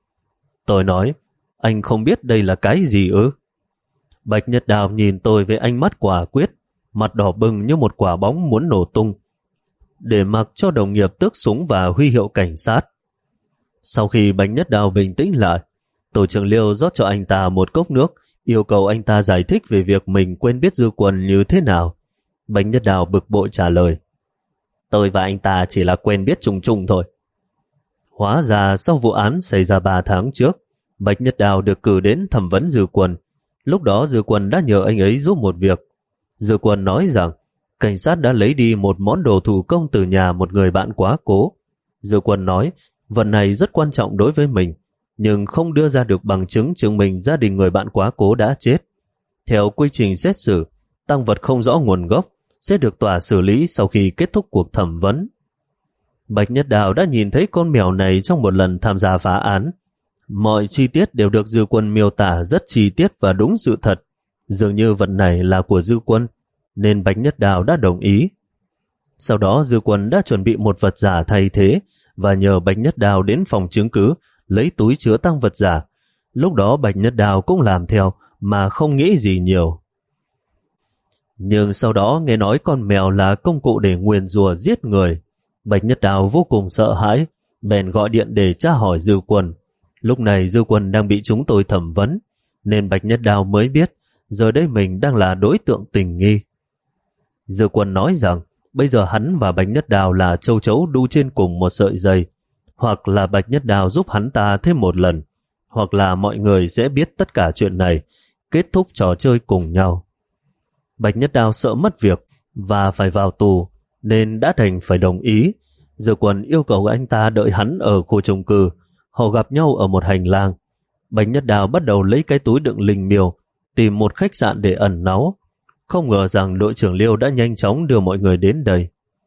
Tôi nói, anh không biết đây là cái gì ư? Bạch Nhất Đào nhìn tôi với ánh mắt quả quyết, mặt đỏ bừng như một quả bóng muốn nổ tung, để mặc cho đồng nghiệp tước súng và huy hiệu cảnh sát. Sau khi Bạch Nhất Đào bình tĩnh lại, tổ trưởng Liêu rót cho anh ta một cốc nước, yêu cầu anh ta giải thích về việc mình quen biết Dư Quân như thế nào. Bạch Nhất Đào bực bội trả lời, tôi và anh ta chỉ là quen biết chung chung thôi. Hóa ra sau vụ án xảy ra ba tháng trước, Bạch Nhất Đào được cử đến thẩm vấn Dư Quân. Lúc đó Dư Quân đã nhờ anh ấy giúp một việc. Dư Quân nói rằng cảnh sát đã lấy đi một món đồ thủ công từ nhà một người bạn quá cố. Dư Quân nói vật này rất quan trọng đối với mình, nhưng không đưa ra được bằng chứng chứng minh gia đình người bạn quá cố đã chết. Theo quy trình xét xử, tang vật không rõ nguồn gốc sẽ được tòa xử lý sau khi kết thúc cuộc thẩm vấn. Bạch Nhất Đào đã nhìn thấy con mèo này trong một lần tham gia phá án. Mọi chi tiết đều được Dư Quân miêu tả rất chi tiết và đúng sự thật. Dường như vật này là của Dư Quân, nên Bạch Nhất Đào đã đồng ý. Sau đó Dư Quân đã chuẩn bị một vật giả thay thế và nhờ Bạch Nhất Đào đến phòng chứng cứ lấy túi chứa tang vật giả. Lúc đó Bạch Nhất Đào cũng làm theo mà không nghĩ gì nhiều. Nhưng sau đó nghe nói con mèo là công cụ để nguyền rủa giết người. Bạch Nhất Đào vô cùng sợ hãi, bèn gọi điện để tra hỏi Dư Quân. Lúc này Dư Quân đang bị chúng tôi thẩm vấn, nên Bạch Nhất Đào mới biết giờ đây mình đang là đối tượng tình nghi. Dư Quân nói rằng bây giờ hắn và Bạch Nhất Đào là châu chấu đu trên cùng một sợi dây, hoặc là Bạch Nhất Đào giúp hắn ta thêm một lần, hoặc là mọi người sẽ biết tất cả chuyện này, kết thúc trò chơi cùng nhau. Bạch Nhất Đào sợ mất việc và phải vào tù, nên đã đành phải đồng ý. Dư Quân yêu cầu anh ta đợi hắn ở khu chung cư. Họ gặp nhau ở một hành lang. Bạch Nhất Đào bắt đầu lấy cái túi đựng linh miêu, tìm một khách sạn để ẩn náu. Không ngờ rằng đội trưởng Liêu đã nhanh chóng đưa mọi người đến đây.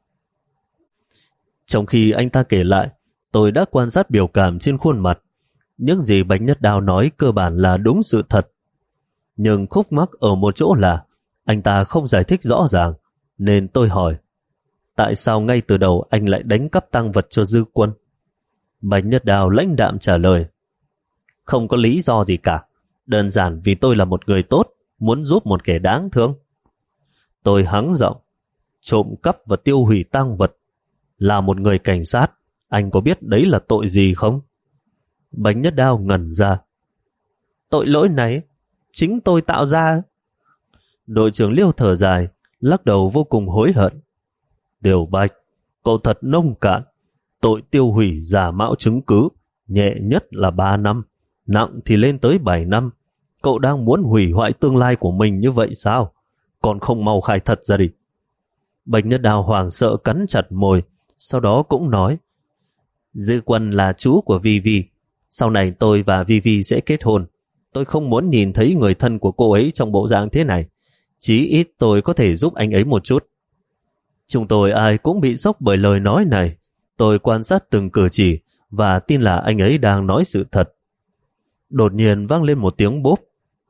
Trong khi anh ta kể lại, tôi đã quan sát biểu cảm trên khuôn mặt. Những gì Bạch Nhất Đào nói cơ bản là đúng sự thật. Nhưng khúc mắc ở một chỗ là anh ta không giải thích rõ ràng, nên tôi hỏi, tại sao ngay từ đầu anh lại đánh cắp tang vật cho Dư Quân? Bạch Nhất Đào lãnh đạm trả lời, không có lý do gì cả, đơn giản vì tôi là một người tốt, muốn giúp một kẻ đáng thương. Tôi hắng giọng, trộm cắp và tiêu hủy tang vật. Là một người cảnh sát, anh có biết đấy là tội gì không? Bạch Nhất Đào ngẩn ra. Tội lỗi này chính tôi tạo ra. Đội trưởng Liêu thở dài, lắc đầu vô cùng hối hận. Tiểu Bạch, cậu thật nông cạn. Tội tiêu hủy giả mạo chứng cứ, nhẹ nhất là ba năm, nặng thì lên tới bảy năm. Cậu đang muốn hủy hoại tương lai của mình như vậy sao? Còn không mau khai thật ra đi. Bạch Nhất Đào hoảng sợ cắn chặt môi, sau đó cũng nói, Dư Quân là chú của Vi Vi. Sau này tôi và Vi Vi sẽ kết hôn. Tôi không muốn nhìn thấy người thân của cô ấy trong bộ dạng thế này. Chí ít tôi có thể giúp anh ấy một chút. Chúng tôi ai cũng bị sốc bởi lời nói này. Tôi quan sát từng cử chỉ và tin là anh ấy đang nói sự thật. Đột nhiên vang lên một tiếng bốp.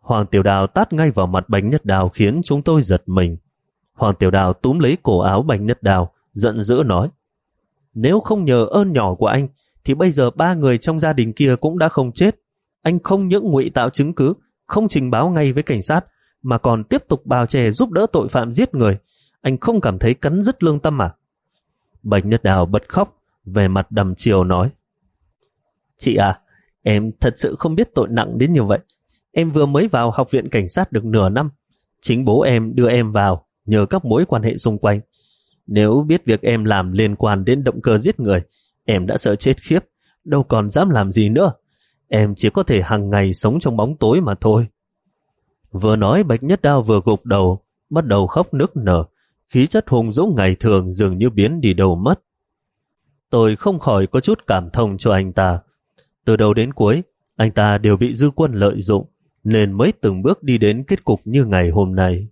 Hoàng Tiểu Đào tát ngay vào mặt Bạch Nhất Đào khiến chúng tôi giật mình. Hoàng Tiểu Đào túm lấy cổ áo Bạch Nhất Đào, giận dữ nói: nếu không nhờ ơn nhỏ của anh, thì bây giờ ba người trong gia đình kia cũng đã không chết. Anh không những ngụy tạo chứng cứ, không trình báo ngay với cảnh sát, mà còn tiếp tục bào chè giúp đỡ tội phạm giết người. Anh không cảm thấy cắn rứt lương tâm à? Bạch Nhất Đào bật khóc, về mặt đầm chiều nói: chị à, em thật sự không biết tội nặng đến như vậy. Em vừa mới vào học viện cảnh sát được nửa năm. Chính bố em đưa em vào nhờ các mối quan hệ xung quanh. Nếu biết việc em làm liên quan đến động cơ giết người, em đã sợ chết khiếp, đâu còn dám làm gì nữa. Em chỉ có thể hàng ngày sống trong bóng tối mà thôi. Vừa nói Bạch Nhất Đao vừa gục đầu, bắt đầu khóc nức nở, khí chất hùng dũng ngày thường dường như biến đi đâu mất. Tôi không khỏi có chút cảm thông cho anh ta. Từ đầu đến cuối, anh ta đều bị Dư Quân lợi dụng, nên mới từng bước đi đến kết cục như ngày hôm nay.